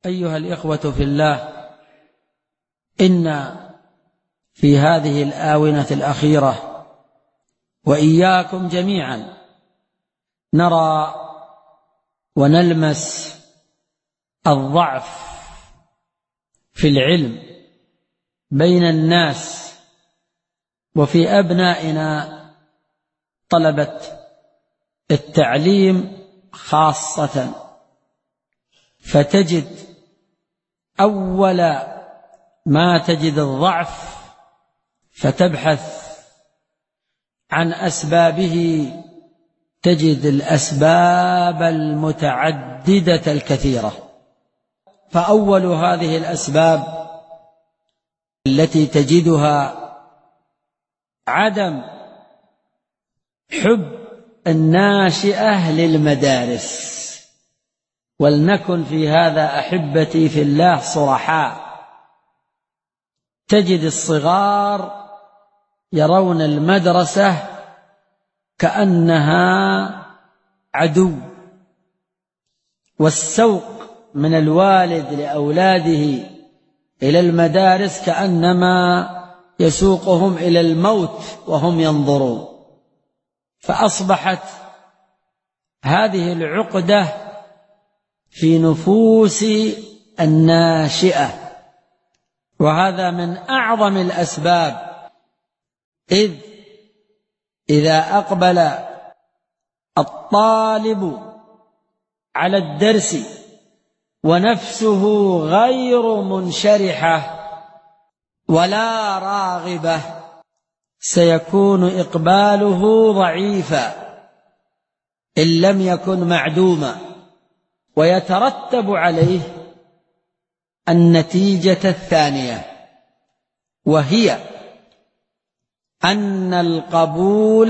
أيها الإخوة في الله، إن في هذه الآونة الأخيرة وإياكم جميعا نرى ونلمس الضعف في العلم بين الناس وفي أبنائنا طلبة التعليم خاصة. فتجد أول ما تجد الضعف فتبحث عن أسبابه، تجد الأسباب المتعددة الكثيرة. فأول هذه الأسباب التي تجدها عدم حب الناشئة للمدارس. ولنكن في هذا أحبتي في الله صرحاء، تجد الصغار يرون المدرسة كأنها عدو، والسوق من الوالد لأولاده إلى المدارس كأنما يسوقهم إلى الموت وهم ينظرون. فأصبحت هذه العقدة في نفوس الناشئة، وهذا من أعظم الأسباب. إذا أقبل الطالب على الدرس ونفسه غير منشرحة ولا راغبة سيكون إقباله ضعيفا إن لم يكن معدوما، ويترتب عليه النتيجة الثانية، وهي أن القبول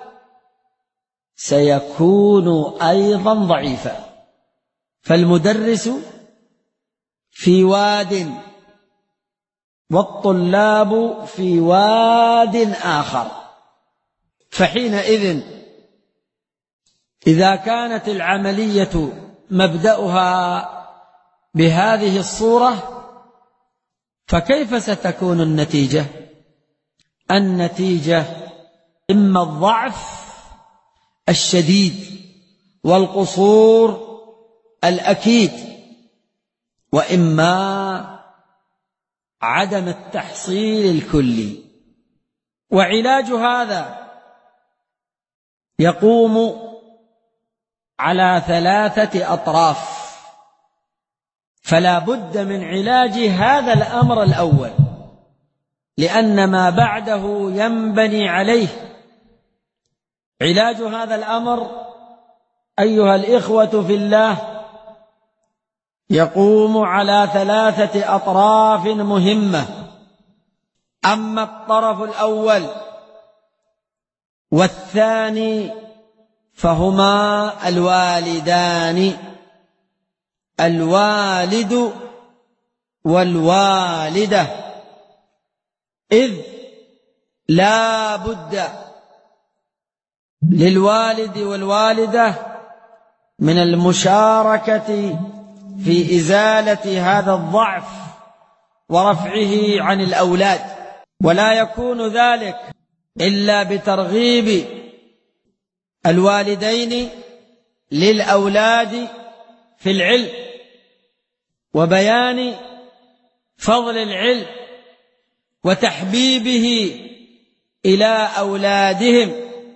سيكون أيضا ضعيفا. فالمدرس في واد والطلاب في واد آخر. فحينئذ إذا كانت العملية مبدأها بهذه الصورة فكيف ستكون النتيجة؟ النتيجة إما الضعف الشديد والقصور الأكيد، وإما عدم التحصيل الكلي. وعلاج هذا يقوم على 3 أطراف. فلا بد من علاج هذا الأمر الأول، لأن ما بعده ينبني عليه. علاج هذا الأمر أيها الإخوة في الله يقوم على 3 أطراف مهمة. أما الطرف الأول والثاني فهما الوالدان، الوالد والوالدة. إذ لا بد للوالد والوالدة من المشاركة في إزالة هذا الضعف ورفعه عن الأولاد، ولا يكون ذلك إلا بترغيب الوالدين للأولاد في العلم وبيان فضل العلم وتحبيبه إلى أولادهم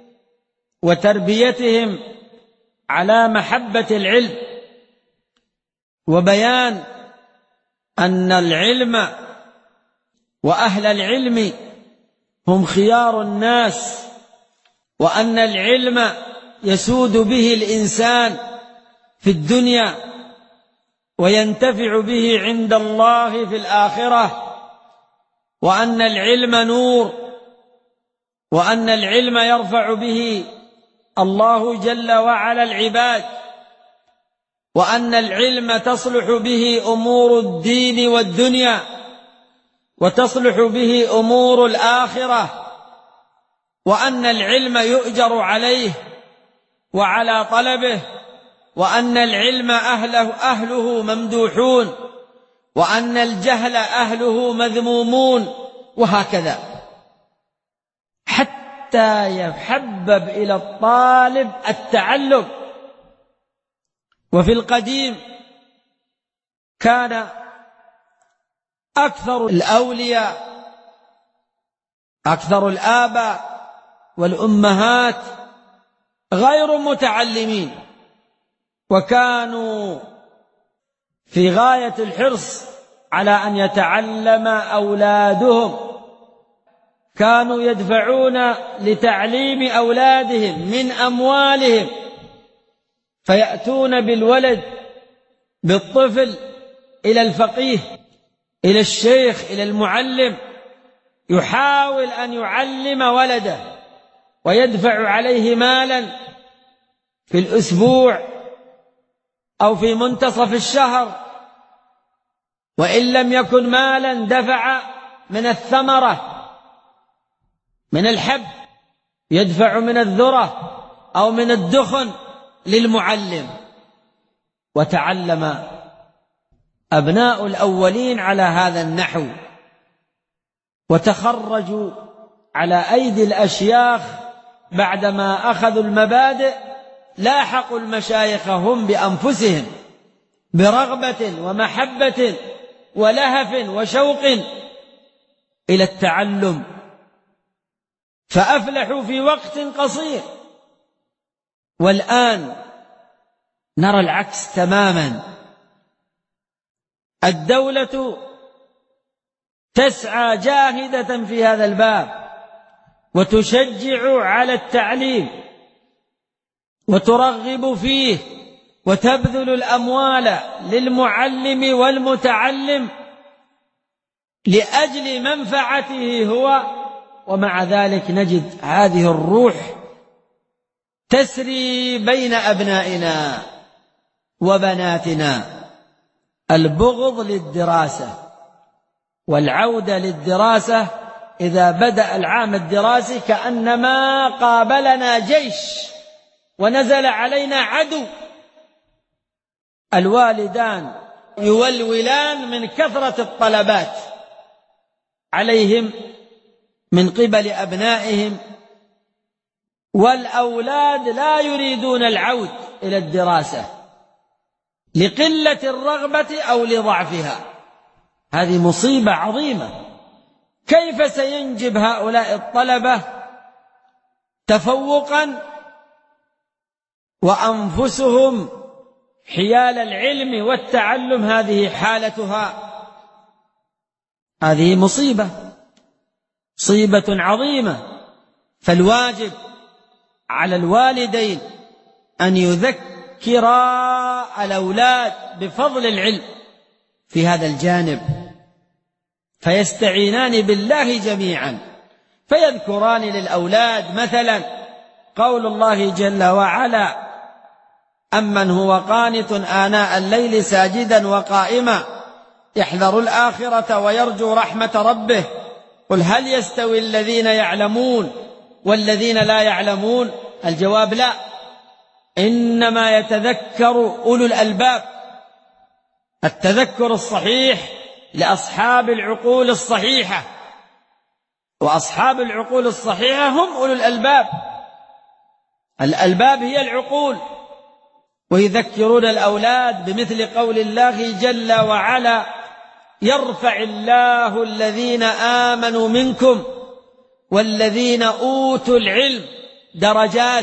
وتربيتهم على محبة العلم، وبيان أن العلم وأهل العلم هم خيار الناس، وأن العلم يسود به الإنسان في الدنيا وينتفع به عند الله في الآخرة، وأن العلم نور، وأن العلم يرفع به الله جل وعلا العباد، وأن العلم تصلح به أمور الدين والدنيا وتصلح به أمور الآخرة، وأن العلم يؤجر عليه وعلى طلبه، وأن العلم أهله ممدوحون وأن الجهل أهله مذمومون، وهكذا، حتى يحبب إلى الطالب التعلم. وفي القديم كان أكثر الأولياء، أكثر الآباء والأمهات غير متعلمين، وكانوا في غاية الحرص على أن يتعلم أولادهم، كانوا يدفعون لتعليم أولادهم من أموالهم، فيأتون بالولد بالطفل إلى الفقيه، إلى الشيخ، إلى المعلم، يحاول أن يعلم ولده ويدفع عليه مالا في الأسبوع أو في منتصف الشهر، وإن لم يكن مالا دفع من الثمرة، من الحب، يدفع من الذرة أو من الدخن للمعلم. وتعلم أبناء الأولين على هذا النحو، وتخرجوا على أيدي الأشياخ بعدما أخذوا المبادئ، لاحقوا المشايخ هم بأنفسهم برغبة ومحبة ولهف وشوق إلى التعلم، فأفلحوا في وقت قصير. والآن نرى العكس تماما، الدولة تسعى جاهدة في هذا الباب، وتشجع على التعليم وترغب فيه، وتبذل الأموال للمعلم والمتعلم لأجل منفعته هو. ومع ذلك نجد هذه الروح تسري بين أبنائنا وبناتنا، البغض للدراسة والعودة للدراسة إذا بدأ العام الدراسي كأنما قابلنا جيش ونزل علينا عدو. الوالدان يولولان من كثرة الطلبات عليهم من قبل أبنائهم، والأولاد لا يريدون العود إلى الدراسة لقلة الرغبة أو لضعفها. هذه مصيبة عظيمة. كيف سينجب هؤلاء الطلبة تفوقا وأنفسهم حيال العلم والتعلم هذه حالتها؟ هذه مصيبة عظيمة. فالواجب على الوالدين أن يذكرا الأولاد بفضل العلم في هذا الجانب، فيستعينان بالله جميعا، فيذكران للأولاد مثلا قول الله جل وعلا: أمن هو قانت آناء الليل ساجدا وقائما يحذر الآخرة ويرجو رحمة ربه قل هل يستوي الذين يعلمون والذين لا يعلمون؟ الجواب لا، إنما يتذكر أولو الألباب. التذكر الصحيح لأصحاب العقول الصحيحة، وأصحاب العقول الصحيحة هم أولو الألباب. الألباب هي العقول. ويذكرون الأولاد بمثل قول الله جل وعلا: يرفع الله الذين آمنوا منكم والذين أوتوا العلم درجات.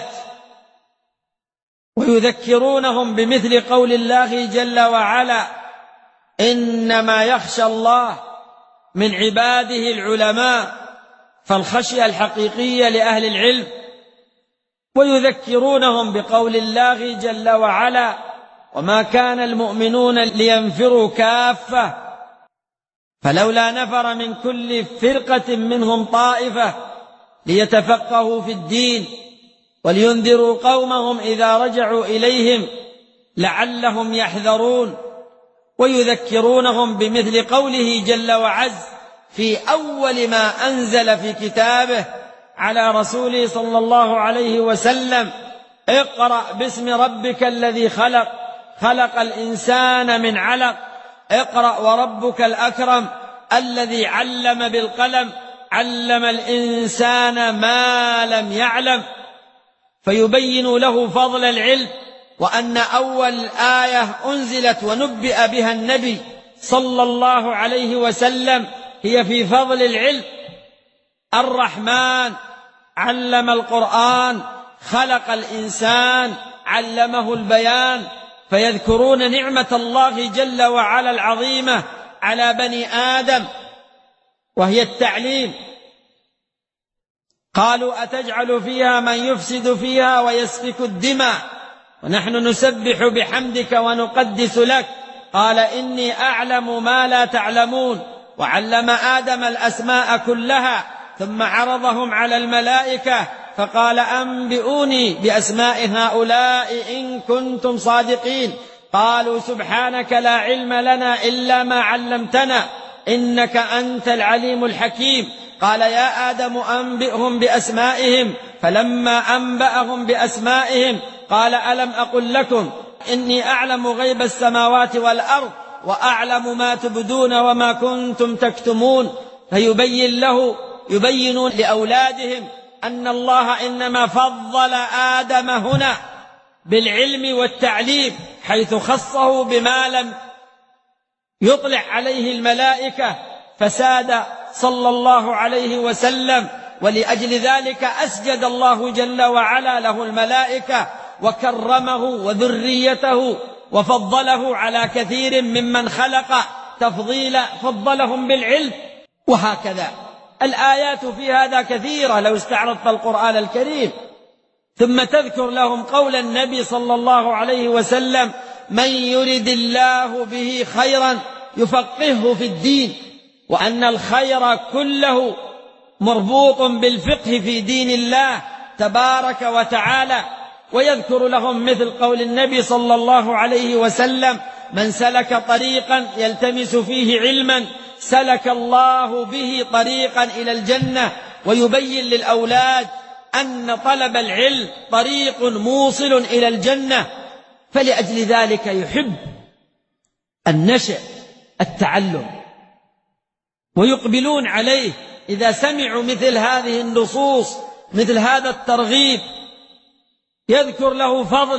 ويذكرونهم بمثل قول الله جل وعلا: إنما يخشى الله من عباده العلماء، فالخشية الحقيقية لأهل العلم. ويذكرونهم بقول الله جل وعلا: وما كان المؤمنون لينفروا كافة فلولا نفر من كل فرقة منهم طائفة ليتفقهوا في الدين ولينذروا قومهم إذا رجعوا إليهم لعلهم يحذرون. ويذكرونهم بمثل قوله جل وعز في أول ما أنزل في كتابه على رسوله صلى الله عليه وسلم: اقرأ باسم ربك الذي خلق، خلق الإنسان من علق، اقرأ وربك الأكرم الذي علم بالقلم علم الإنسان ما لم يعلم، فيبين له فضل العلم، وأن أول آية أنزلت ونبئ بها النبي صلى الله عليه وسلم هي في فضل العلم. الرحمن علم القرآن، خلق الإنسان، علمه البيان، فيذكرون نعمة الله جل وعلا العظيمة على بني آدم وهي التعليم. قالوا أتجعل فيها من يفسد فيها ويسفك الدماء ونحن نسبح بحمدك ونقدس لك، قال إني أعلم ما لا تعلمون. وعلم آدم الأسماء كلها ثم عرضهم على الملائكة فقال أنبئوني بأسماء هؤلاء إن كنتم صادقين. قالوا سبحانك لا علم لنا إلا ما علمتنا إنك أنت العليم الحكيم. قال يا آدم أنبئهم بأسمائهم، فلما أنبأهم بأسمائهم قال ألم أقل لكم إني أعلم غيب السماوات والأرض وأعلم ما تبدون وما كنتم تكتمون. يبينون لأولادهم أن الله إنما فضل آدم هنا بالعلم والتعليم، حيث خصه بما لم يطلع عليه الملائكة، فساد صلى الله عليه وسلم، ولأجل ذلك أسجد الله جل وعلا له الملائكة وكرمه وذريته وفضله على كثير ممن خلق تفضيلا، فضلهم بالعلم. وهكذا الآيات في هذا كثيرة لو استعرضت القرآن الكريم. ثم تذكر لهم قول النبي صلى الله عليه وسلم من يرد الله به خيرا يفقهه في الدين، وأن الخير كله مربوط بالفقه في دين الله تبارك وتعالى. ويذكر لهم مثل قول النبي صلى الله عليه وسلم من سلك طريقا يلتمس فيه علما سلك الله به طريقا إلى الجنة. ويبين للأولاد أن طلب العلم طريق موصل إلى الجنة، فلأجل ذلك يحب النشأ التعلم ويقبلون عليه إذا سمعوا مثل هذه النصوص، مثل هذا الترغيب. يذكر له فضل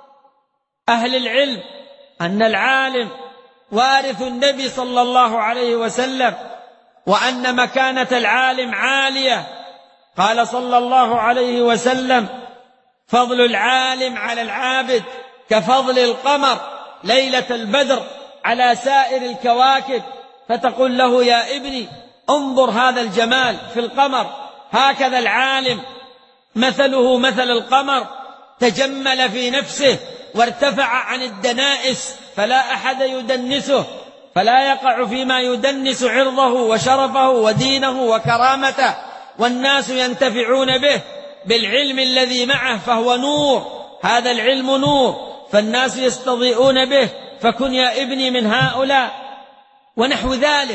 أهل العلم، أن العالم وارث النبي صلى الله عليه وسلم، وأن مكانة العالم عالية. قال صلى الله عليه وسلم فضل العالم على العابد كفضل القمر ليلة البدر على سائر الكواكب. فتقول له يا ابني انظر هذا الجمال في القمر، هكذا العالم مثله مثل القمر، تجمل في نفسه وارتفع عن الدنائس فلا أحد يدنسه، فلا يقع فيما يدنس عرضه وشرفه ودينه وكرامته، والناس ينتفعون به بالعلم الذي معه فهو نور، هذا العلم نور، فالناس يستضيئون به، فكن يا ابني من هؤلاء. ونحو ذلك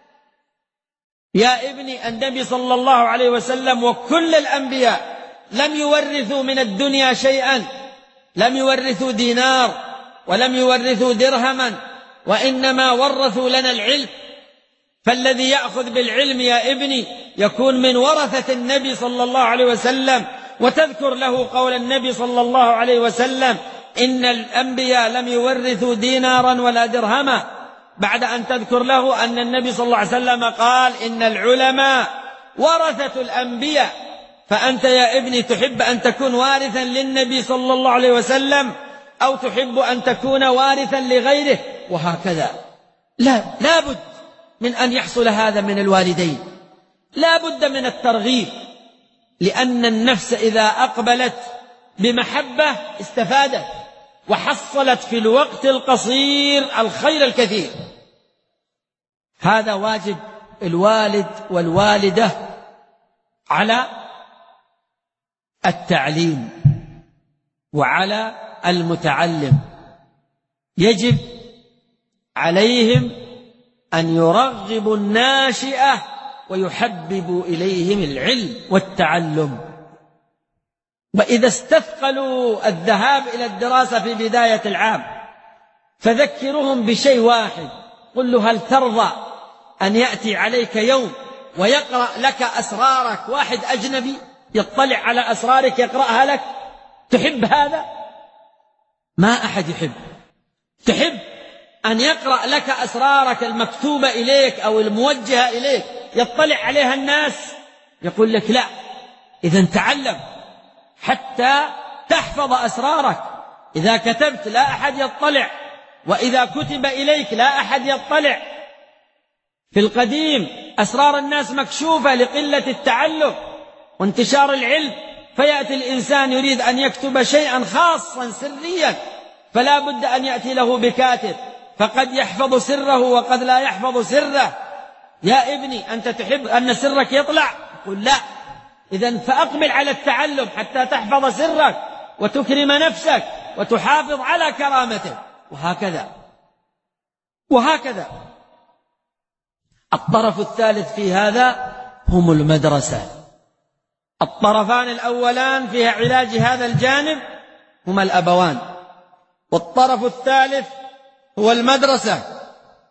يا ابني النبي صلى الله عليه وسلم وكل الأنبياء لم يورثوا من الدنيا شيئا، لم يورثوا دينار ولم يورثوا درهما، وإنما ورثوا لنا العلم. فالذي يأخذ بالعلم يا ابني يكون من ورثة النبي صلى الله عليه وسلم. وتذكر له قول النبي صلى الله عليه وسلم إن الأنبياء لم يورثوا دينارا ولا درهما، بعد أن تذكر له أن النبي صلى الله عليه وسلم قال إن العلماء ورثة الأنبياء. فأنت يا ابني تحب أن تكون وارثا للنبي صلى الله عليه وسلم أو تحب أن تكون وارثا لغيره؟ وهكذا لا بد من أن يحصل هذا من الوالدين، لا بد من الترغيب، لأن النفس إذا أقبلت بمحبة استفادت وحصلت في الوقت القصير الخير الكثير. هذا واجب الوالد والوالدة على التعليم وعلى المتعلم. يجب عليهم أن يرغبوا الناشئة ويحببوا إليهم العلم والتعلم. وإذا استثقلوا الذهاب إلى الدراسة في بداية العام فذكرهم بشيء واحد، قل له هل ترضى أن يأتي عليك يوم ويقرأ لك أسرارك واحد أجنبي يطلع على أسرارك يقرأها لك؟ تحب هذا؟ ما أحد يحب. تحب أن يقرأ لك أسرارك المكتوبة إليك أو الموجهة إليك يطلع عليها الناس؟ يقول لك لا. إذن تعلم حتى تحفظ أسرارك. إذا كتبت لا أحد يطلع، وإذا كتب إليك لا أحد يطلع. في القديم أسرار الناس مكشوفة لقلة التعلم وانتشار العلم، فيأتي الإنسان يريد أن يكتب شيئا خاصا سريا فلا بد أن يأتي له بكاتب، فقد يحفظ سره وقد لا يحفظ سره. يا ابني أنت تحب أن سرك يطلع؟ يقول لا. إذن فأقبل على التعلم حتى تحفظ سرك وتكرم نفسك وتحافظ على كرامتك. وهكذا. الطرف الثالث في هذا هم المدرسة. الطرفان الأولان فيها علاج هذا الجانب هما الأبوان، والطرف الثالث هو المدرسة،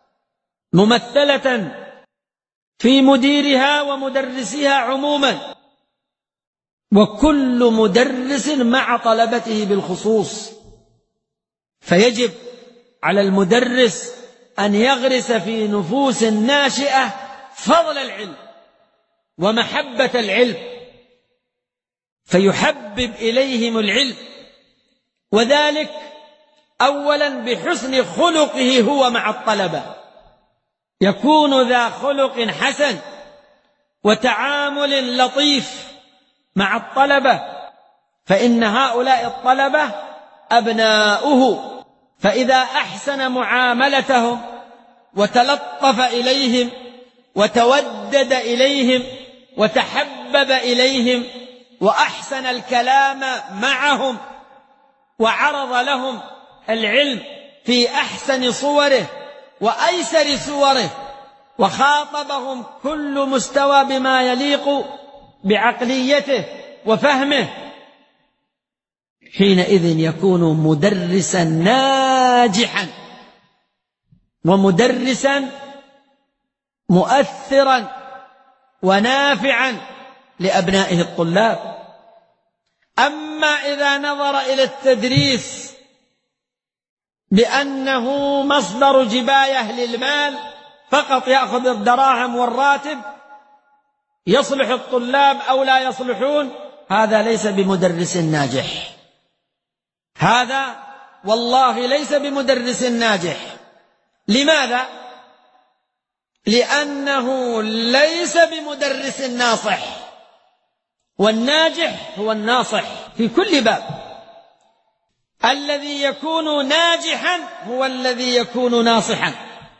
ممثلة في مديرها ومدرسيها عموما، وكل مدرس مع طلبته بالخصوص. فيجب على المدرس أن يغرس في نفوس الناشئة فضل العلم ومحبة العلم، فيحبب إليهم العلم، وذلك أولا بحسن خلقه هو مع الطلبة، يكون ذا خلق حسن وتعامل لطيف مع الطلبة، فإن هؤلاء الطلبة أبناؤه، فإذا أحسن معاملتهم وتلطف إليهم وتودد إليهم وتحبب إليهم وأحسن الكلام معهم وعرض لهم العلم في أحسن صوره وأيسر صوره وخاطبهم كل مستوى بما يليق بعقليته وفهمه، حينئذ يكون مدرسا ناجحا ومدرسا مؤثرا ونافعا لأبنائه الطلاب. أما إذا نظر إلى التدريس بأنه مصدر جباية للمال فقط، يأخذ الدراهم والراتب، يصلح الطلاب أو لا يصلحون، هذا ليس بمدرس ناجح. هذا والله ليس بمدرس ناجح. لماذا؟ لأنه ليس بمدرس ناصح، والناجح هو الناصح في كل باب. الذي يكون ناجحا هو الذي يكون ناصحا.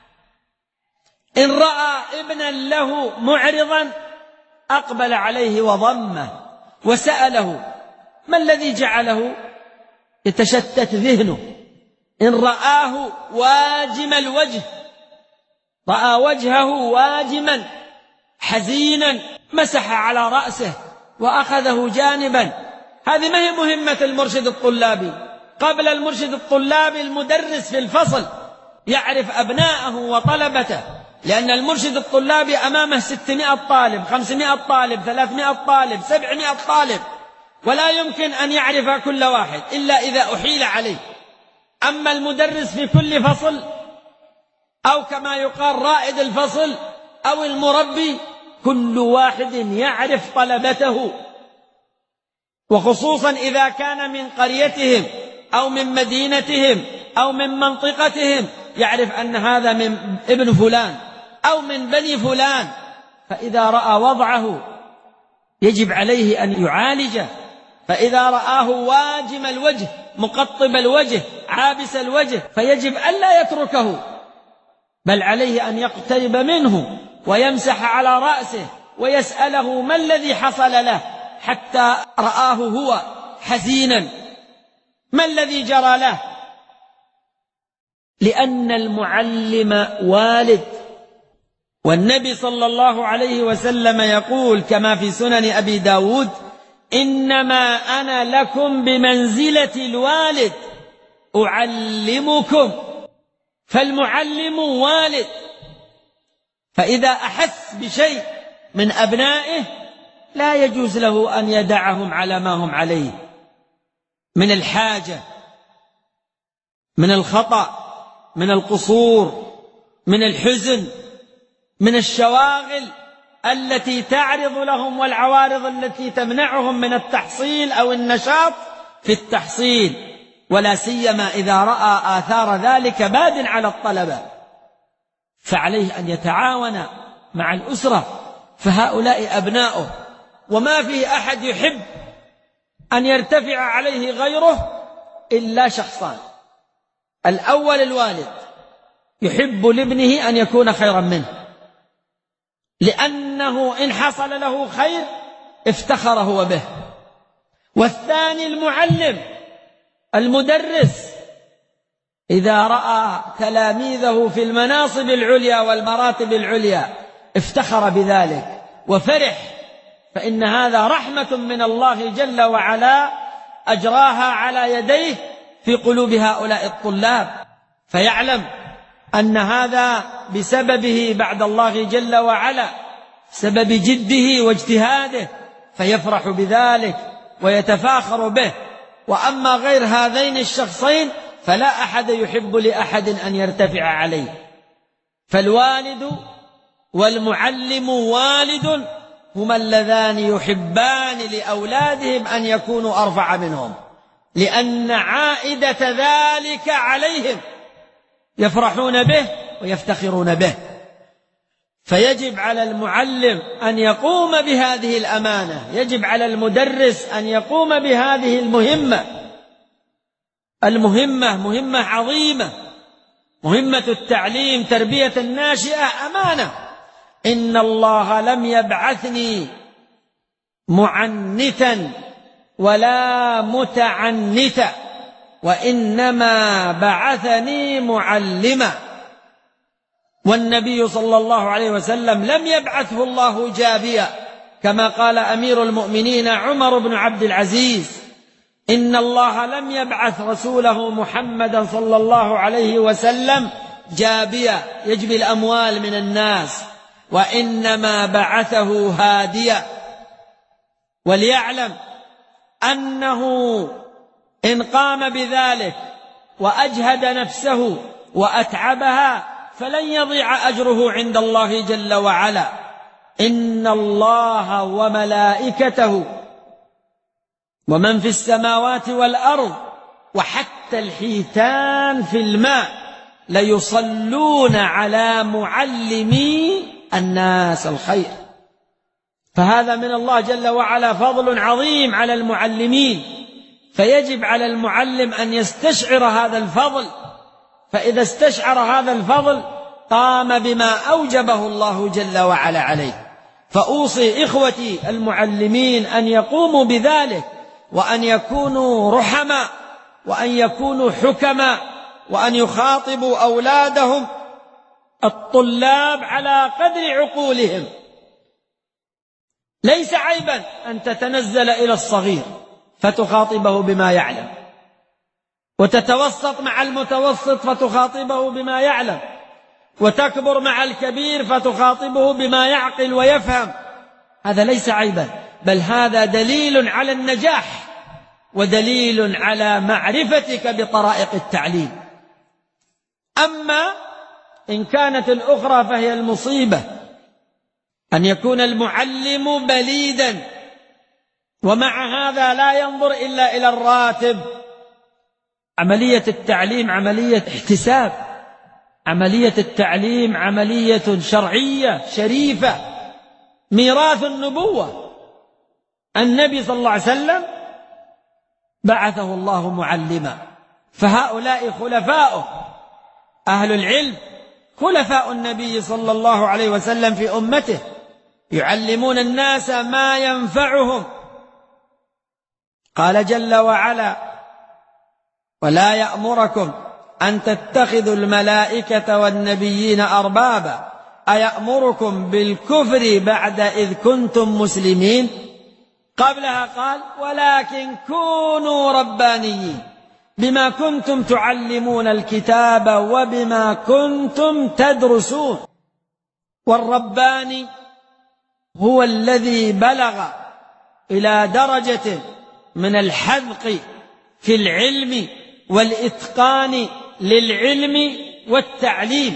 إن رأى ابنا له معرضا أقبل عليه وضمه وسأله ما الذي جعله يتشتت ذهنه. إن رآه واجم الوجه، رأى وجهه واجما حزينا، مسح على رأسه وأخذه جانبا. هذه ما هي مهمة المرشد الطلابي. قبل المرشد الطلابي المدرس في الفصل يعرف أبناءه وطلبته، لأن المرشد الطلابي أمامه 600 طالب، 500 طالب، 300 طالب، 700 طالب، ولا يمكن أن يعرف كل واحد إلا إذا أحيل عليه. أما المدرس في كل فصل، أو كما يقال رائد الفصل أو المربي، كل واحد يعرف طلبته، وخصوصا إذا كان من قريتهم أو من مدينتهم أو من منطقتهم، يعرف أن هذا من ابن فلان أو من بني فلان، فإذا رأى وضعه يجب عليه أن يعالجه. فإذا رآه واجم الوجه، مقطب الوجه، عابس الوجه، فيجب ألا يتركه، بل عليه أن يقترب منه ويمسح على رأسه ويسأله ما الذي حصل له حتى رآه هو حزينا، ما الذي جرى له. لأن المعلم والد، والنبي صلى الله عليه وسلم يقول كما في سنن أبي داود: إنما أنا لكم بمنزلة الوالد أعلمكم. فالمعلم والد، فإذا أحس بشيء من أبنائه لا يجوز له أن يدعهم على ما هم عليه من الحاجة، من الخطأ، من القصور، من الحزن، من الشواغل التي تعرض لهم والعوارض التي تمنعهم من التحصيل أو النشاط في التحصيل، ولا سيما إذا رأى آثار ذلك باد على الطلبة. فعليه أن يتعاون مع الأسرة، فهؤلاء أبناؤه، وما في أحد يحب أن يرتفع عليه غيره إلا شخصان: الأول الوالد يحب لابنه أن يكون خيرا منه، لأنه إن حصل له خير افتخر هو به. والثاني المعلم المدرس، إذا رأى تلاميذه في المناصب العليا والمراتب العليا افتخر بذلك وفرح، فإن هذا رحمة من الله جل وعلا أجراها على يديه في قلوب هؤلاء الطلاب، فيعلم أن هذا بسببه بعد الله جل وعلا، سبب جده واجتهاده، فيفرح بذلك ويتفاخر به. وأما غير هذين الشخصين فلا أحد يحب لأحد أن يرتفع عليه. فالوالد والمعلم والد هما اللذان يحبان لأولادهم أن يكونوا أرفع منهم، لأن عائدة ذلك عليهم، يفرحون به ويفتخرون به. فيجب على المعلم أن يقوم بهذه الأمانة، يجب على المدرس أن يقوم بهذه المهمة مهمة عظيمة، مهمة التعليم، تربية الناشئة أمانة. إن الله لم يبعثني معنتا ولا متعنتا، وإنما بعثني معلما. والنبي صلى الله عليه وسلم لم يبعثه الله جابيا، كما قال أمير المؤمنين عمر بن عبد العزيز: إن الله لم يبعث رسوله محمدا صلى الله عليه وسلم جابيا يجبي الأموال من الناس، وإنما بعثه هاديا. وليعلم أنه إن قام بذلك وأجهد نفسه وأتعبها فلن يضيع أجره عند الله جل وعلا. إن الله وملائكته ومن في السماوات والأرض وحتى الحيتان في الماء ليصلون على معلمي الناس الخير. فهذا من الله جل وعلا فضل عظيم على المعلمين، فيجب على المعلم أن يستشعر هذا الفضل، فإذا استشعر هذا الفضل قام بما أوجبه الله جل وعلا عليه. فأوصي إخوتي المعلمين أن يقوموا بذلك، وأن يكونوا رحماء، وأن يكونوا حكماء، وأن يخاطبوا أولادهم الطلاب على قدر عقولهم. ليس عيبا أن تتنزل إلى الصغير فتخاطبه بما يعلم، وتتوسط مع المتوسط فتخاطبه بما يعلم، وتكبر مع الكبير فتخاطبه بما يعقل ويفهم. هذا ليس عيبا، بل هذا دليل على النجاح ودليل على معرفتك بطرائق التعليم. أما إن كانت الأخرى فهي المصيبة، أن يكون المعلم بليدا ومع هذا لا ينظر إلا إلى الراتب. عملية التعليم عملية احتساب، عملية التعليم عملية شرعية شريفة، ميراث النبوة. النبي صلى الله عليه وسلم بعثه الله معلما، فهؤلاء خلفاؤه، أهل العلم خلفاء النبي صلى الله عليه وسلم في أمته، يعلمون الناس ما ينفعهم. قال جل وعلا: ولا يأمركم أن تتخذوا الملائكة والنبيين أربابا أيأمركم بالكفر بعد إذ كنتم مسلمين. قبلها قال: ولكن كونوا ربانيين بما كنتم تعلمون الكتاب وبما كنتم تدرسون. والرباني هو الذي بلغ إلى درجة من الحذق في العلم والإتقان للعلم والتعليم،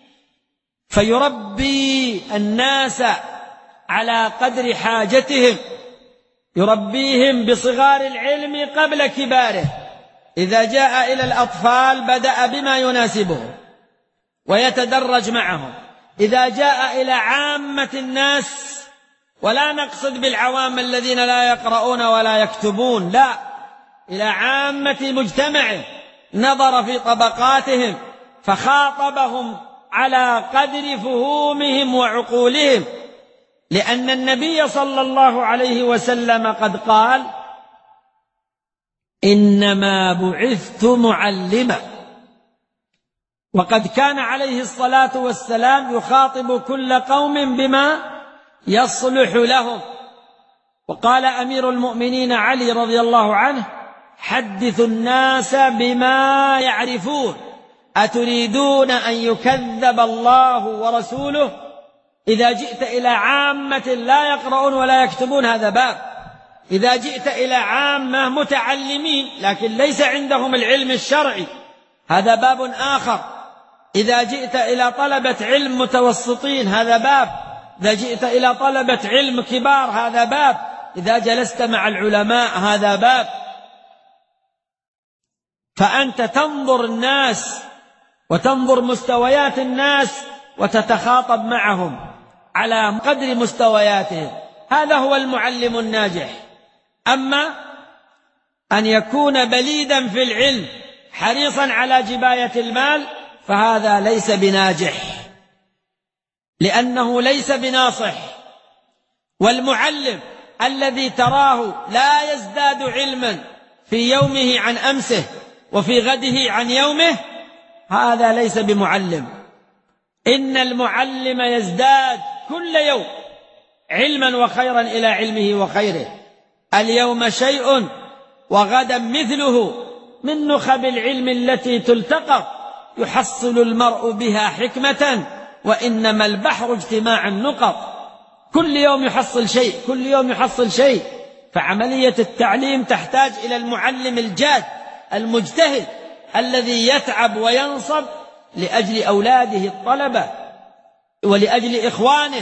فيربي الناس على قدر حاجتهم، يربيهم بصغار العلم قبل كباره. إذا جاء إلى الأطفال بدأ بما يناسبهم ويتدرج معهم. إذا جاء إلى عامة الناس، ولا نقصد بالعوام الذين لا يقرؤون ولا يكتبون، لا، إلى عامة مجتمعه، نظر في طبقاتهم فخاطبهم على قدر فهومهم وعقولهم، لأن النبي صلى الله عليه وسلم قد قال: إنما بعثت معلما. وقد كان عليه الصلاة والسلام يخاطب كل قوم بما يصلح لهم. وقال أمير المؤمنين علي رضي الله عنه: حدثوا الناس بما يعرفون، أتريدون أن يكذب الله ورسوله؟ إذا جئت إلى عامة لا يقرؤون ولا يكتبون هذا باب، إذا جئت إلى عامة متعلمين لكن ليس عندهم العلم الشرعي هذا باب آخر، إذا جئت إلى طلبة علم متوسطين هذا باب، إذا جئت إلى طلبة علم كبار هذا باب، إذا جلست مع العلماء هذا باب. فأنت تنظر الناس وتنظر مستويات الناس وتتخاطب معهم على قدر مستوياتهم، هذا هو المعلم الناجح. أما أن يكون بليدا في العلم حريصا على جباية المال فهذا ليس بناجح، لأنه ليس بناصح. والمعلم الذي تراه لا يزداد علما في يومه عن أمسه وفي غده عن يومه هذا ليس بمعلم. إن المعلم يزداد كل يوم علما وخيرا إلى علمه وخيره. اليوم شيء وغدا مثله، من نخب العلم التي تلتقط يحصل المرء بها حكمة، وإنما البحر اجتماع النقط. كل يوم يحصل شيء، كل يوم يحصل شيء. فعملية التعليم تحتاج إلى المعلم الجاد المجتهد الذي يتعب وينصب لأجل أولاده الطلبة ولأجل إخوانه،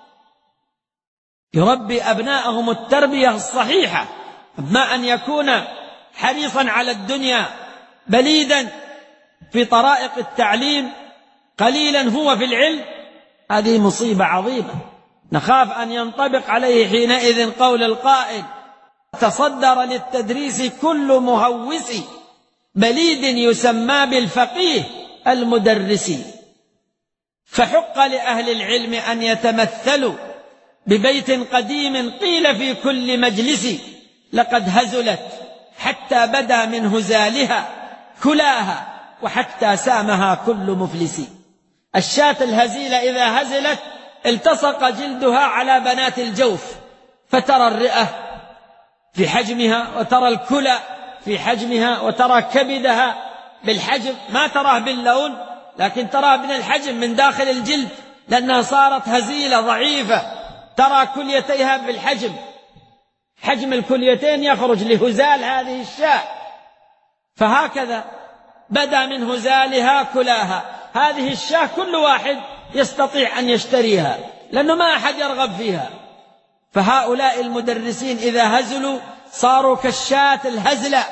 يربي أبناءهم التربية الصحيحة. أما أن يكون حريصا على الدنيا بليدا في طرائق التعليم قليلا هو في العلم، هذه مصيبة عظيمة. نخاف أن ينطبق عليه حينئذ قول القائل: تصدر للتدريس كل مهوس، بليد يسمى بالفقيه المدرس. فحق لأهل العلم أن يتمثلوا ببيت قديم قيل في كل مجلس: لقد هزلت حتى بدا من هزالها كلاها، وحتى سامها كل مفلس. الشاة الهزيلة إذا هزلت التصق جلدها على بنات الجوف، فترى الرئة في حجمها، وترى الكلى في حجمها، وترى كبدها بالحجم، ما تراه باللون لكن تراه من الحجم من داخل الجلد، لأنها صارت هزيلة ضعيفة. ترى كليتيها بالحجم، حجم الكليتين يخرج لهزال هذه الشاة. فهكذا بدا من هزالها كلاها. هذه الشاة كل واحد يستطيع أن يشتريها لأنه ما أحد يرغب فيها. فهؤلاء المدرسين إذا هزلوا صاروا كالشاة الهزلة،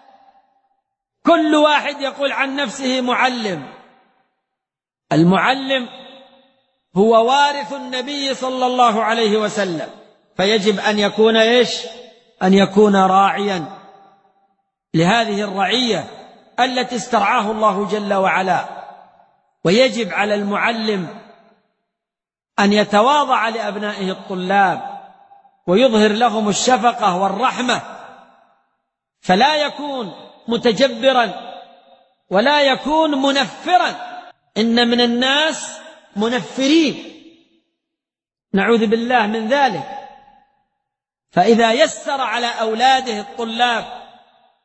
كل واحد يقول عن نفسه معلم. المعلم هو وارث النبي صلى الله عليه وسلم، فيجب أن يكون أن يكون راعيا لهذه الرعية التي استرعاه الله جل وعلا. ويجب على المعلم أن يتواضع لأبنائه الطلاب ويظهر لهم الشفقة والرحمة، فلا يكون متجبرا ولا يكون منفرا. إن من الناس منفرين، نعوذ بالله من ذلك. فإذا يسر على أولاده الطلاب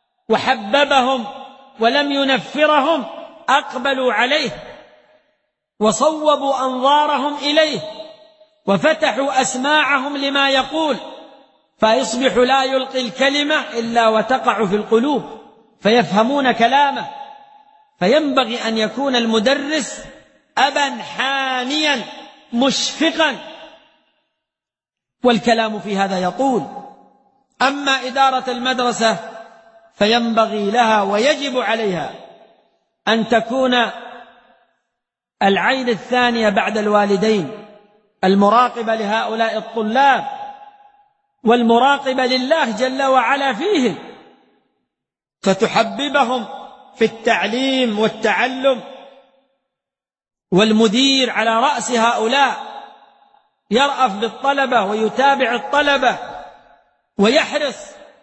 وحببهم ولم ينفرهم أقبلوا عليه. وصوبوا أنظارهم إليه وفتحوا أسماعهم لما يقول، فيصبح لا يلقي الكلمة إلا وتقع في القلوب فيفهمون كلامه. فينبغي أن يكون المدرس أبا حانيا مشفقا، والكلام في هذا يطول. أما إدارة المدرسة فينبغي لها ويجب عليها أن تكون العين الثانية بعد الوالدين، المراقبة لهؤلاء الطلاب والمراقبة لله جل وعلا فيهم، فتحببهم في التعليم والتعلم. والمدير على رأس هؤلاء يرأف بالطلبة ويتابع الطلبة ويحرص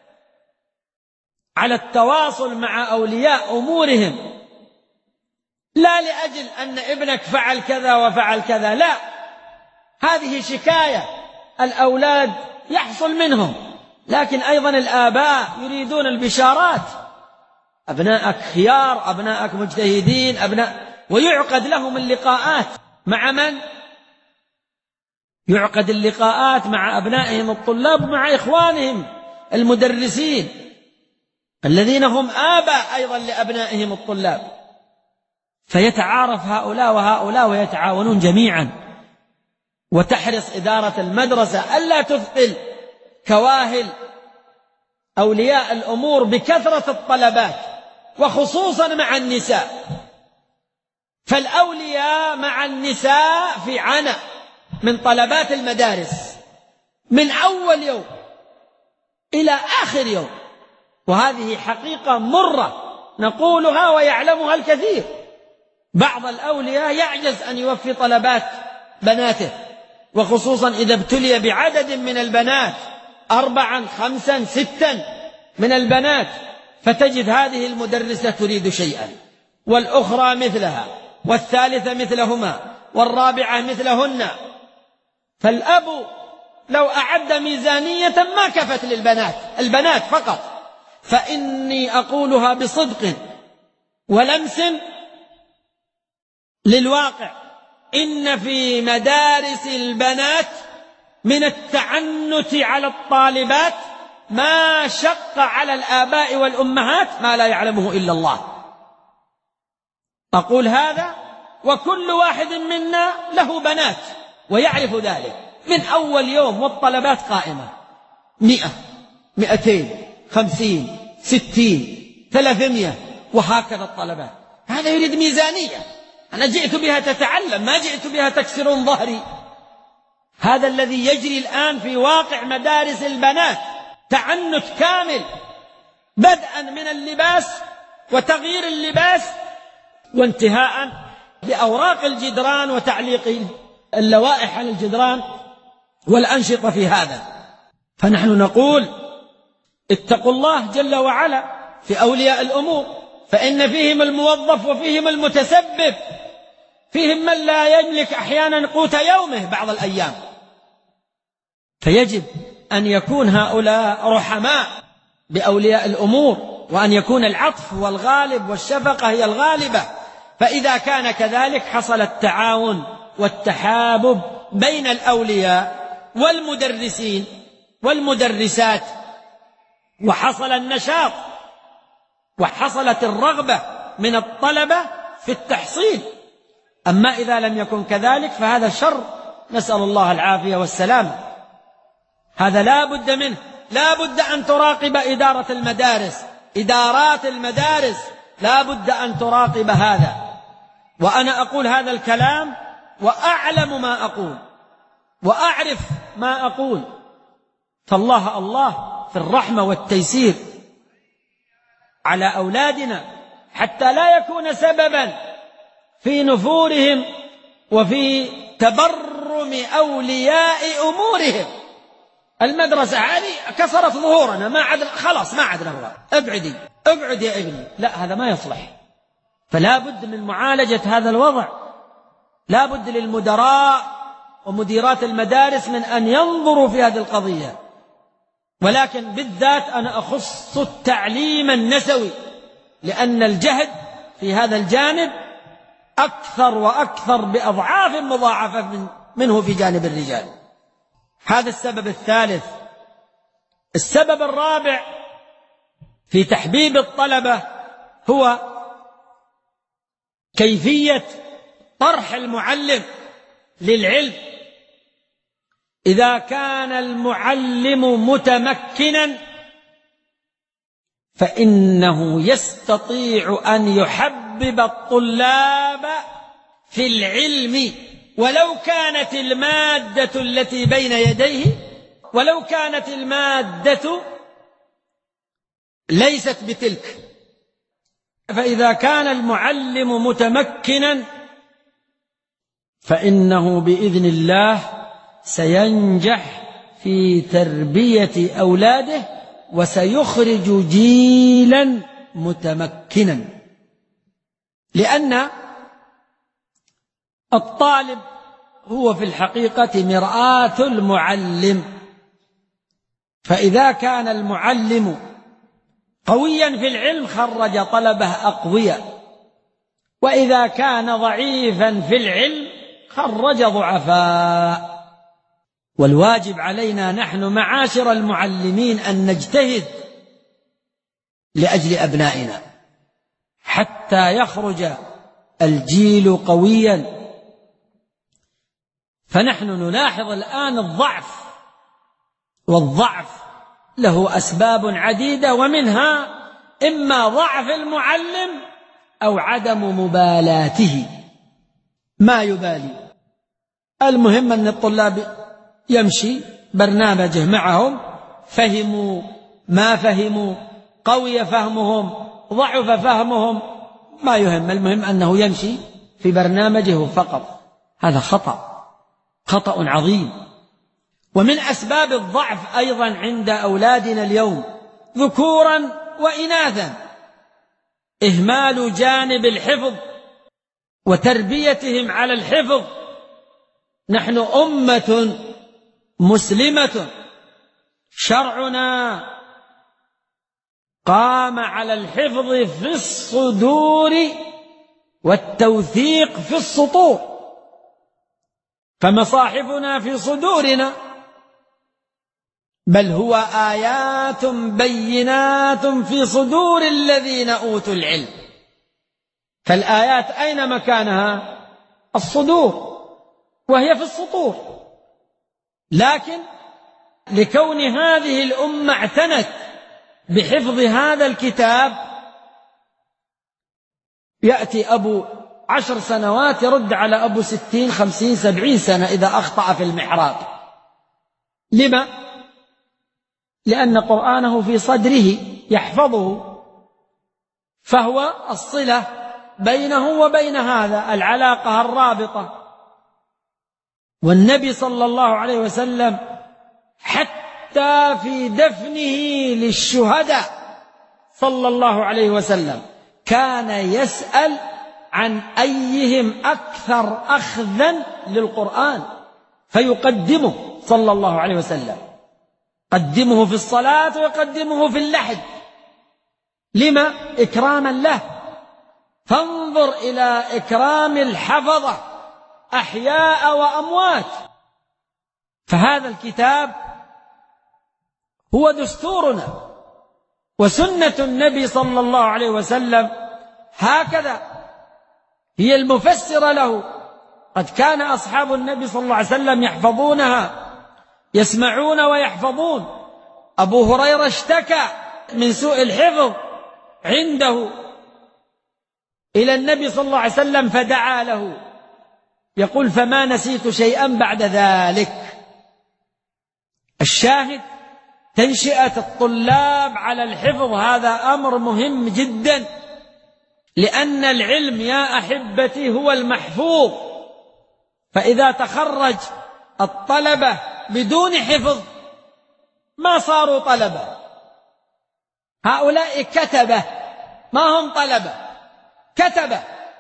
على التواصل مع أولياء أمورهم، لا لأجل أن ابنك فعل كذا وفعل كذا، لا، هذه شكاية الأولاد يحصل منهم، لكن أيضا الآباء يريدون البشارات، أبناءك خيار، أبناءك مجتهدين، ويعقد لهم اللقاءات. مع من؟ يعقد اللقاءات مع أبنائهم الطلاب ومع إخوانهم المدرسين الذين هم آباء أيضا لأبنائهم الطلاب، فيتعارف هؤلاء وهؤلاء ويتعاونون جميعا. وتحرص إدارة المدرسة ألا تثقل كواهل أولياء الأمور بكثرة الطلبات، وخصوصا مع النساء، فالأولياء مع النساء في عناء من طلبات المدارس من أول يوم إلى آخر يوم، وهذه حقيقة مرة نقولها ويعلمها الكثير. بعض الأولياء يعجز أن يوفي طلبات بناته، وخصوصا إذا ابتلي بعدد من البنات، 4 5 6 من البنات، فتجد هذه المدرسة تريد شيئا، والأخرى مثلها، والثالثة مثلهما، والرابعة مثلهن. فالأب لو أعد ميزانية ما كفت للبنات، البنات فقط. فإني أقولها بصدق ولمس للواقع، إن في مدارس البنات من التعنت على الطالبات ما شق على الآباء والأمهات ما لا يعلمه إلا الله. أقول هذا وكل واحد منا له بنات ويعرف ذلك، من أول يوم والطلبات قائمة، 100 200 50 60 300 وهكذا الطلبات. هذا يريد ميزانية، أنا جئت بها تتعلم، ما جئت بها تكسرون ظهري. هذا الذي يجري الآن في واقع مدارس البنات، تعنت كامل، بدءا من اللباس وتغيير اللباس، وانتهاء بأوراق الجدران وتعليق اللوائح على الجدران والأنشطة في هذا. فنحن نقول اتقوا الله جل وعلا في أولياء الأمور، فإن فيهم الموظف وفيهم المتسبب، فيهم من لا يملك أحيانا قوت يومه بعض الأيام. فيجب أن يكون هؤلاء رحماء بأولياء الأمور، وأن يكون العطف والغالب والشفقة هي الغالبة. فإذا كان كذلك حصل التعاون والتحابب بين الأولياء والمدرسين والمدرسات، وحصل النشاط وحصلت الرغبة من الطلبة في التحصيل. أما إذا لم يكن كذلك فهذا شر، نسأل الله العافية والسلامة. هذا لا بد منه، لا بد أن تراقب إدارة المدارس، إدارات المدارس لا بد أن تراقب هذا. وأنا أقول هذا الكلام وأعلم ما أقول وأعرف ما أقول، فالله الله في الرحمة والتيسير على أولادنا، حتى لا يكون سببا في نفورهم وفي تبرم أولياء أمورهم. المدرسة هذه كسرت ظهورنا، ما عاد خلاص، ما عاد نهوى، اقعد يا ابني، لا، هذا ما يصلح. فلا بد من معالجة هذا الوضع، لا بد للمدراء ومديرات المدارس من أن ينظروا في هذه القضية. ولكن بالذات أنا أخص التعليم النسوي، لأن الجهد في هذا الجانب أكثر وأكثر بأضعاف مضاعفة منه في جانب الرجال. هذا السبب الثالث. السبب الرابع في تحبيب الطلبة هو كيفية طرح المعلم للعلم. إذا كان المعلم متمكنا فإنه يستطيع أن يحبب الطلاب في العلم، ولو كانت المادة التي بين يديه، ولو كانت المادة ليست بتلك. فإذا كان المعلم متمكنا فإنه بإذن الله سينجح في تربية أولاده وسيخرج جيلا متمكنا، لأن الطالب هو في الحقيقة مرآة المعلم. فإذا كان المعلم قويا في العلم خرج طلبه أقوياء، وإذا كان ضعيفا في العلم خرج ضعفاء. والواجب علينا نحن معاشر المعلمين أن نجتهد لأجل أبنائنا حتى يخرج الجيل قويا. فنحن نلاحظ الآن الضعف، والضعف له أسباب عديدة، ومنها إما ضعف المعلم أو عدم مبالاته، ما يبالي. المهم أن الطلاب يمشي برنامجه معهم، فهموا ما فهموا، قوي فهمهم، ضعف فهمهم، ما يهم، المهم أنه يمشي في برنامجه فقط. هذا خطأ عظيم. ومن أسباب الضعف أيضا عند أولادنا اليوم ذكورا وإناثا إهمال جانب الحفظ وتربيتهم على الحفظ. نحن أمة مسلمة، شرعنا قام على الحفظ في الصدور والتوثيق في السطور، فمصاحفنا في صدورنا، بل هو آيات بينات في صدور الذين أوتوا العلم. فالآيات أين مكانها؟ الصدور، وهي في السطور. لكن لكون هذه الأمة اعتنت بحفظ هذا الكتاب، يأتي أبو 10 سنوات يرد على أبو 60 50 70 سنة إذا أخطأ في المحراب. لما؟ لأن قرآنه في صدره يحفظه، فهو الصلة بينه وبين هذا، العلاقة الرابطة. والنبي صلى الله عليه وسلم حتى في دفنه للشهداء صلى الله عليه وسلم كان يسأل عن أيهم أكثر أخذا للقرآن فيقدمه صلى الله عليه وسلم، قدمه في الصلاة ويقدمه في اللحد. لما؟ إكراما له. فانظر إلى إكرام الحفظة أحياء وأموات. فهذا الكتاب هو دستورنا وسنة النبي صلى الله عليه وسلم، هكذا هي المفسرة له. قد كان أصحاب النبي صلى الله عليه وسلم يحفظونها، يسمعون ويحفظون. أبو هريرة اشتكى من سوء الحفظ عنده إلى النبي صلى الله عليه وسلم فدعا له، يقول: فما نسيت شيئا بعد ذلك. الشاهد تنشئة الطلاب على الحفظ هذا أمر مهم جدا، لأن العلم يا أحبتي هو المحفوظ. فإذا تخرج الطلبة بدون حفظ ما صاروا طلبة، هؤلاء كتبة، ما هم طلبة، كتبة.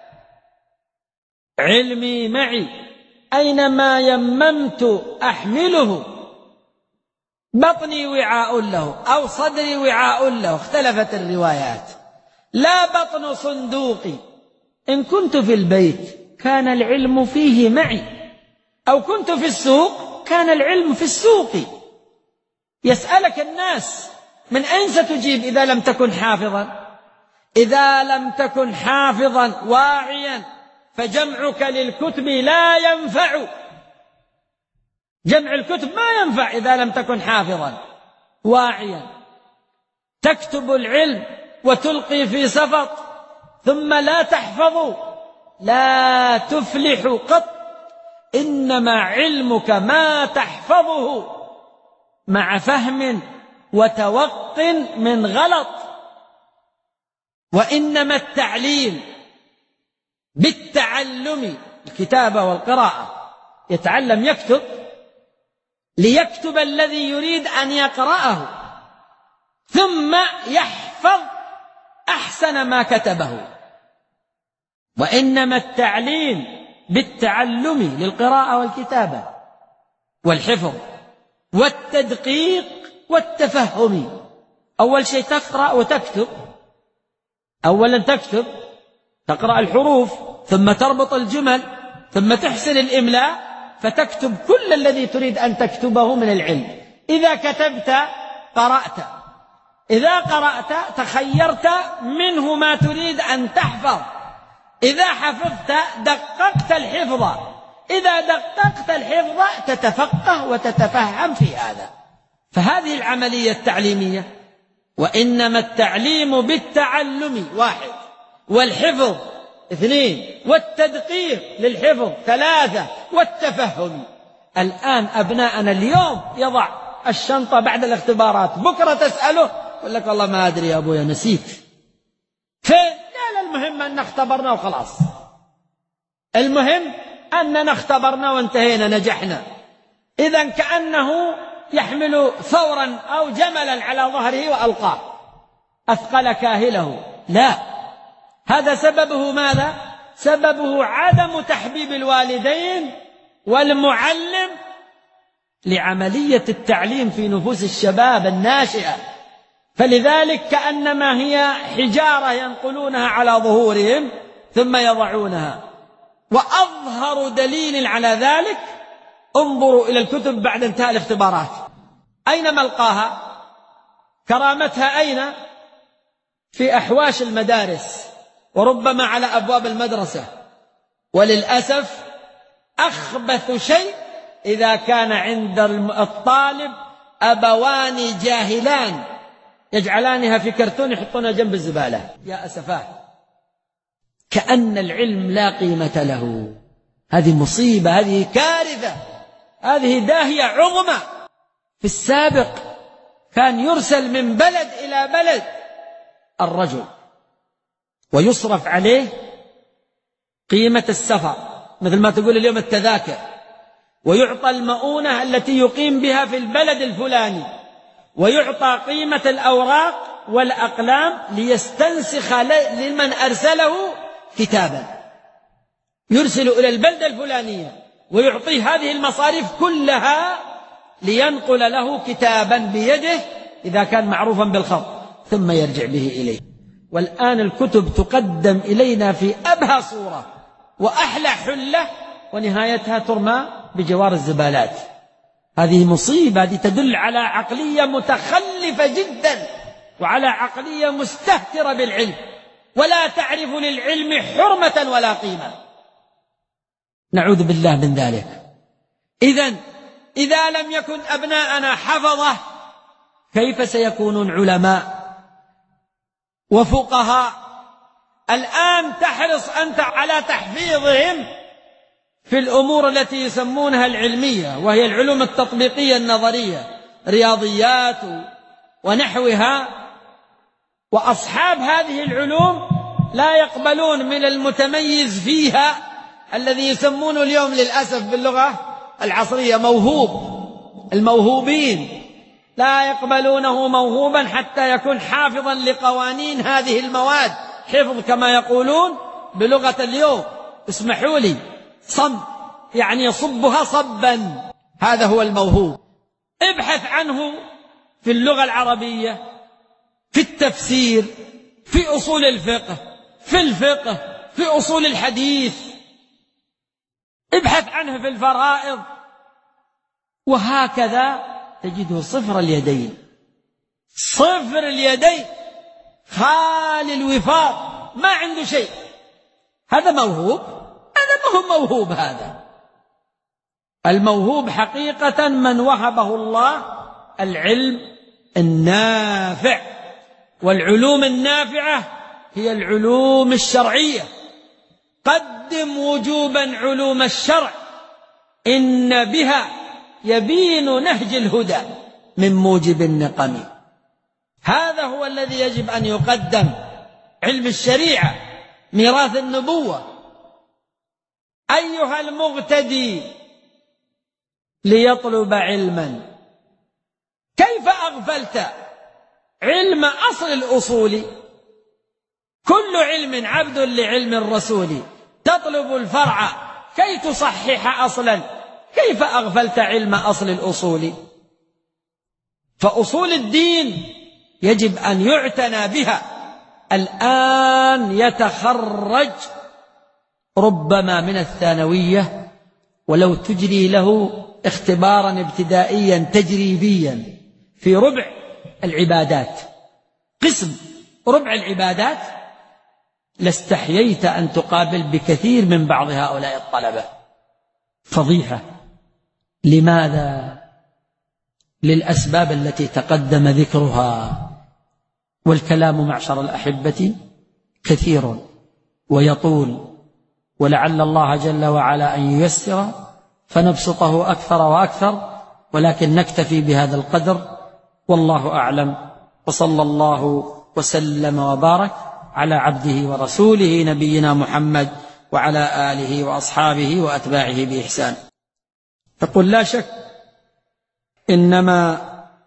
علمي معي أينما يممت أحمله، بطني وعاء له أو صدري وعاء له، اختلفت الروايات. لا بطن صندوقي إن كنت في البيت كان العلم فيه معي، أو كنت في السوق كان العلم في السوق. يسألك الناس: من أين ستجيب إذا لم تكن حافظا؟ إذا لم تكن حافظا واعيا فجمعك للكتب لا ينفع. جمع الكتب ما ينفع إذا لم تكن حافظا واعيا. تكتب العلم وتلقي في سفط ثم لا تحفظ لا تفلح قط. إنما علمك ما تحفظه مع فهم وتوق من غلط. وإنما التعليم بالتعلم، الكتابة والقراءة. يتعلم يكتب ليكتب الذي يريد أن يقرأه ثم يحفظ أحسن ما كتبه. وإنما التعليم بالتعلم للقراءة والكتابة والحفظ والتدقيق والتفهم. أول شيء تقرأ وتكتب. أولا تكتب، تقرأ الحروف، ثم تربط الجمل، ثم تحسن الإملاء، فتكتب كل الذي تريد أن تكتبه من العلم. إذا كتبت قرأت، إذا قرأت تخيرت منه ما تريد أن تحفظ، إذا حفظت دققت الحفظ، إذا دققت الحفظ تتفقه وتتفهم في هذا. فهذه العملية التعليمية. وإنما التعليم بالتعلم واحد، والحفظ اثنين، والتدقيق للحفظ ثلاثة، والتفهم. الآن أبناءنا اليوم يضع الشنطة بعد الاختبارات، بكرة تسأله يقول لك والله ما أدري يا أبويا نسيت. فين؟ لا، المهم أن اختبرنا وخلاص. المهم أننا اختبرنا وانتهينا، نجحنا. إذن كأنه يحمل ثورا أو جملا على ظهره وألقاه، أثقل كاهله. لا، هذا سببه ماذا؟ سببه عدم تحبيب الوالدين والمعلم لعملية التعليم في نفوس الشباب الناشئة. فلذلك كأنما هي حجارة ينقلونها على ظهورهم ثم يضعونها. وأظهر دليل على ذلك انظروا إلى الكتب بعد انتهاء الاختبارات، أين ملقاها؟ كرامتها أين؟ في أحواش المدارس، وربما على أبواب المدرسة. وللأسف أخبث شيء إذا كان عند الطالب أبوان جاهلان يجعلانها في كرتون يحطونها جنب الزبالة. يا أسفاه، كأن العلم لا قيمة له. هذه مصيبة، هذه كارثة، هذه داهية عظمى. في السابق كان يرسل من بلد إلى بلد الرجل ويصرف عليه قيمة السفر، مثل ما تقول اليوم التذاكر، ويعطى المؤونة التي يقيم بها في البلد الفلاني، ويعطى قيمة الأوراق والأقلام ليستنسخ لمن أرسله كتابا. يرسل إلى البلدة الفلانية ويعطيه هذه المصاريف كلها لينقل له كتابا بيده إذا كان معروفا بالخط، ثم يرجع به إليه. والآن الكتب تقدم إلينا في أبهى صورة وأحلى حلة، ونهايتها ترمى بجوار الزبالات. هذه مصيبة، هذه تدل على عقلية متخلفة جدا، وعلى عقلية مستهترة بالعلم، ولا تعرف للعلم حرمة ولا قيمة. نعوذ بالله من ذلك. إذن إذا لم يكن أبناءنا حفظة كيف سيكونون علماء وفقهاء؟ الآن تحرص أنت على تحفيظهم في الأمور التي يسمونها العلمية، وهي العلوم التطبيقية النظرية، رياضيات ونحوها. وأصحاب هذه العلوم لا يقبلون من المتميز فيها الذي يسمونه اليوم للأسف باللغة العصرية موهوب. الموهوبين لا يقبلونه موهوبا حتى يكون حافظا لقوانين هذه المواد، حفظ كما يقولون بلغة اليوم، اسمحوا لي، صب، يعني يصبها صبا. هذا هو الموهوب. ابحث عنه في اللغة العربية، في التفسير، في أصول الفقه، في الفقه، في أصول الحديث، ابحث عنه في الفرائض، وهكذا تجده صفر اليدين، صفر اليدين، خالي الوفاض، ما عنده شيء. هذا موهوب؟ هذا ما هو موهوب. هذا الموهوب حقيقة من وهبه الله العلم النافع، والعلوم النافعة هي العلوم الشرعية. قدم وجوبا علوم الشرع، إن بها يبين نهج الهدى من موجب النقم. هذا هو الذي يجب أن يقدم، علم الشريعة، ميراث النبوة. أيها المغتدي ليطلب علما، كيف أغفلت علم أصل الأصول؟ كل علم عبد لعلم الرسول، تطلب الفرع كي تصحح أصلا، كيف أغفلت علم أصل الأصول؟ فأصول الدين يجب أن يعتنى بها. الآن يتخرج ربما من الثانوية، ولو تجري له اختبارا ابتدائيا تجريبيا في ربع العبادات، قسم ربع العبادات، لاستحييت أن تقابل بكثير من بعض هؤلاء الطلبة. فضيحة. لماذا؟ للأسباب التي تقدم ذكرها، والكلام معشر الأحبة كثير ويطول، ولعل الله جل وعلا أن ييسر فنبسطه أكثر وأكثر، ولكن نكتفي بهذا القدر، والله أعلم. وصلى الله وسلم وبارك على عبده ورسوله نبينا محمد وعلى آله وأصحابه وأتباعه بإحسان. تقول: لا شك إنما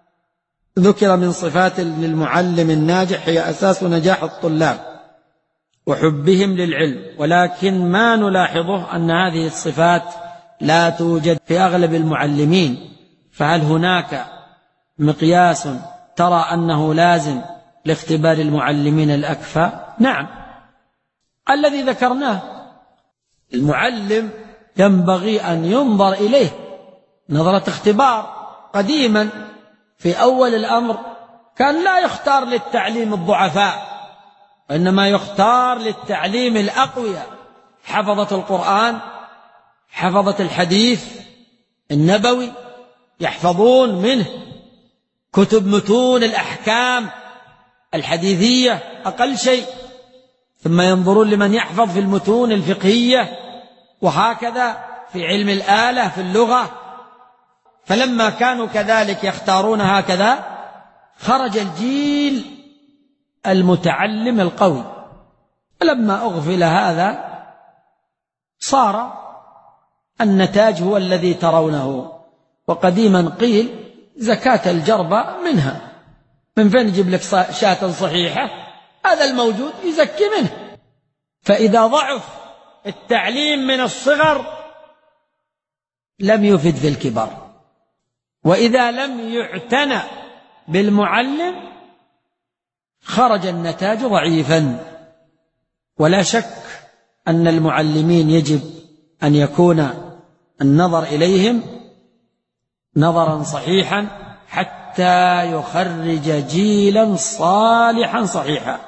ذكر من صفات للمعلم الناجح هي أساس نجاح الطلاب وحبهم للعلم، ولكن ما نلاحظه أن هذه الصفات لا توجد في أغلب المعلمين. فهل هناك مقياس ترى أنه لازم لاختبار المعلمين الأكفاء؟ نعم، الذي ذكرناه. المعلم ينبغي أن ينظر إليه نظرة اختبار. قديما في أول الأمر كان لا يختار للتعليم الضعفاء، وإنما يختار للتعليم الأقوياء، حفظة القرآن، حفظة الحديث النبوي، يحفظون منه كتب متون الأحكام الحديثية أقل شيء، ثم ينظرون لمن يحفظ في المتون الفقهية، وهكذا في علم الآلة في اللغة. فلما كانوا كذلك يختارون هكذا، خرج الجيل المتعلم القوي. فلما أغفل هذا صار النتاج هو الذي ترونه. وقديما قيل: زكاة الجربة منها، من فين يجيب لك شاة صحيحة؟ هذا الموجود يزكي منه. فإذا ضعف التعليم من الصغر لم يفد في الكبر، وإذا لم يعتنى بالمعلم خرج النتاج ضعيفا. ولا شك أن المعلمين يجب أن يكون النظر إليهم نظرا صحيحا حتى يخرج جيلا صالحا صحيحا.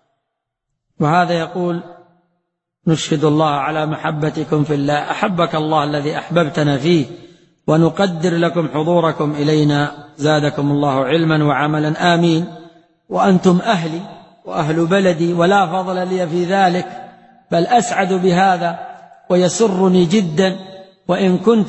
وهذا يقول: نشهد الله على محبتكم في الله، أحبك الله الذي أحببتنا فيه، ونقدر لكم حضوركم إلينا، زادكم الله علما وعملا، آمين. وأنتم أهلي وأهل بلدي، ولا فضل لي في ذلك، بل أسعد بهذا ويسرني جدا، وإن كنت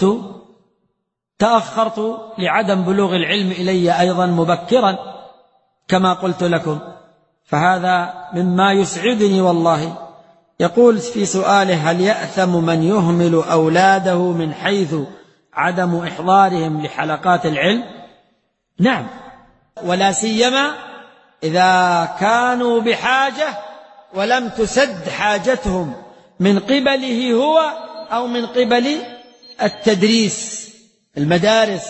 تأخرت لعدم بلوغ العلم إلي أيضا مبكرا كما قلت لكم، فهذا مما يسعدني والله. يقول في سؤاله: هل يأثم من يهمل أولاده من حيث عدم إحضارهم لحلقات العلم؟ نعم، ولا سيما إذا كانوا بحاجة ولم تسد حاجتهم من قبله هو أو من قبل التدريس المدارس،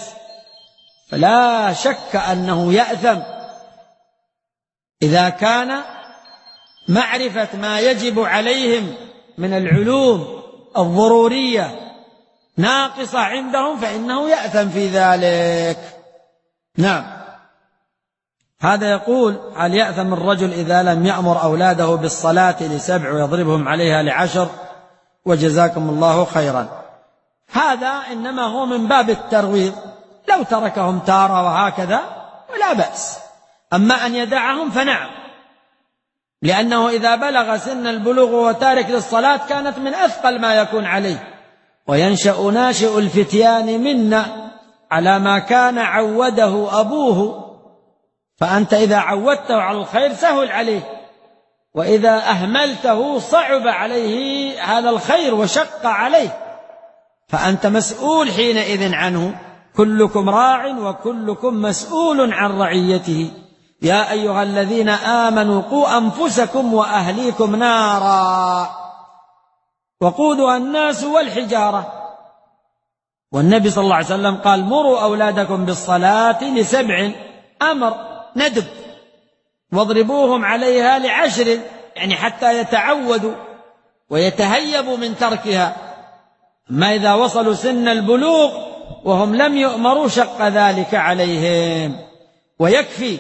فلا شك أنه يأثم إذا كان معرفة ما يجب عليهم من العلوم الضرورية ناقصة عندهم فإنه يأثم في ذلك. نعم. هذا يقول: هل يأثم الرجل إذا لم يأمر أولاده بالصلاة ل7 ويضربهم عليها ل10؟ وجزاكم الله خيرا. هذا إنما هو من باب الترويض، لو تركهم تارة وهكذا ولا بأس، أما أن يدعهم فنعم، لأنه إذا بلغ سن البلوغ وتارك للصلاة كانت من أثقل ما يكون عليه. وينشأ ناشئ الفتيان منا على ما كان عوده أبوه، فأنت إذا عودته على الخير سهل عليه، وإذا أهملته صعب عليه هذا الخير وشق عليه، فأنت مسؤول حينئذ عنه. كلكم راع وكلكم مسؤول عن رعيته. يا أيها الذين آمنوا قوا أنفسكم وأهليكم نارا وقودها الناس والحجارة. والنبي صلى الله عليه وسلم قال: مروا أولادكم بالصلاة ل7، أمر ندب، واضربوهم عليها ل10، يعني حتى يتعودوا ويتهيبوا من تركها. ما إذا وصلوا سن البلوغ وهم لم يؤمروا شق ذلك عليهم. ويكفي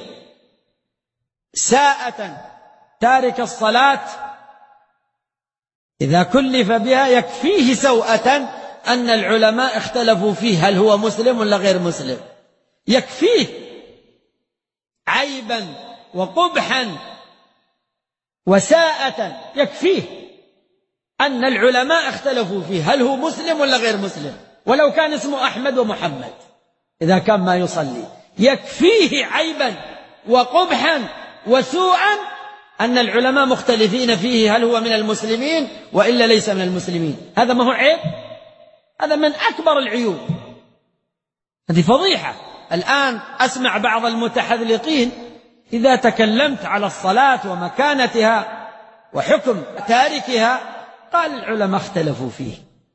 ساءة تارك الصلاة إذا كلف بها، يكفيه سوءة أن العلماء اختلفوا فيه هل هو مسلم ولا غير مسلم. يكفيه عيبا وقبحا وساءة، يكفيه أن العلماء اختلفوا فيه هل هو مسلم ولا غير مسلم، ولو كان اسمه أحمد ومحمد إذا كان ما يصلي. يكفيه عيبا وقبحا وسوءا أن العلماء مختلفين فيه هل هو من المسلمين وإلا ليس من المسلمين. هذا ما هو عيب؟ هذا من أكبر العيوب، هذه فضيحة. الآن أسمع بعض المتحذلقين إذا تكلمت على الصلاة ومكانتها وحكم تاركها قال العلماء اختلفوا فيه.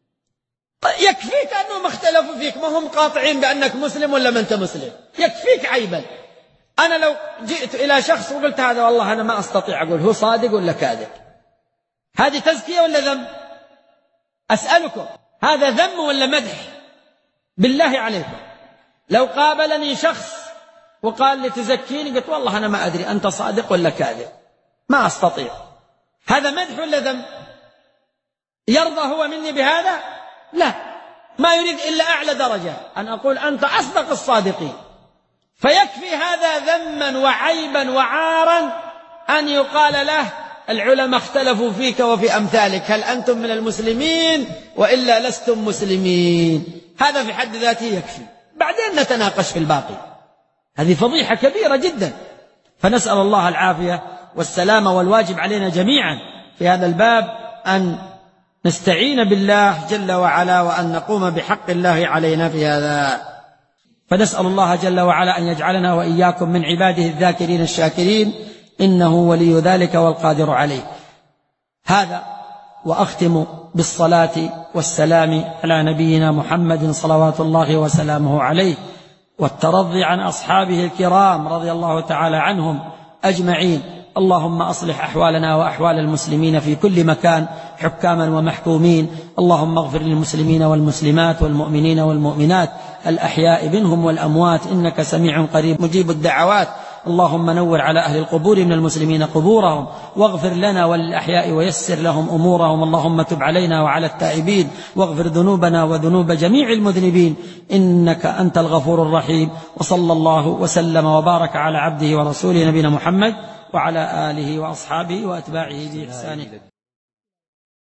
يكفيك أنهم اختلفوا فيك، ما هم قاطعين بأنك مسلم ولا ما أنت مسلم. يكفيك عيبا. أنا لو جئت إلى شخص وقلت هذا والله أنا ما أستطيع أقول هو صادق ولا كاذب، هذه تزكية ولا ذم؟ أسألكم، هذا ذم ولا مدح؟ بالله عليكم، لو قابلني شخص وقال لي تزكيني، قلت والله أنا ما أدري أنت صادق ولا كاذب، ما أستطيع، هذا مدح ولا ذم؟ يرضى هو مني بهذا؟ لا، ما يريد إلا أعلى درجة، أن أقول أنت أصدق الصادقين. فيكفي هذا ذما وعيبا وعارا أن يقال له العلماء اختلفوا فيك وفي أمثالك، هل أنتم من المسلمين وإلا لستم مسلمين؟ هذا في حد ذاته يكفي، بعدين نتناقش في الباقي. هذه فضيحة كبيرة جدا، فنسأل الله العافية والسلامة. والواجب علينا جميعا في هذا الباب أن نستعين بالله جل وعلا وأن نقوم بحق الله علينا في هذا. فنسأل الله جل وعلا أن يجعلنا وإياكم من عباده الذاكرين الشاكرين، إنه ولي ذلك والقادر عليه. هذا وأختم بالصلاة والسلام على نبينا محمد صلوات الله وسلامه عليه، والترضي عن أصحابه الكرام رضي الله تعالى عنهم أجمعين. اللهم أصلح أحوالنا وأحوال المسلمين في كل مكان حكاما ومحكومين. اللهم اغفر للمسلمين والمسلمات والمؤمنين والمؤمنات الأحياء منهم والأموات، إنك سميع قريب مجيب الدعوات. اللهم نور على أهل القبور من المسلمين قبورهم، واغفر لنا وللأحياء ويسر لهم أمورهم. اللهم تب علينا وعلى التائبين، واغفر ذنوبنا وذنوب جميع المذنبين، إنك أنت الغفور الرحيم. وصلى الله وسلم وبارك على عبده ورسوله نبينا محمد وعلى آله وأصحابه وأتباعه بإحسان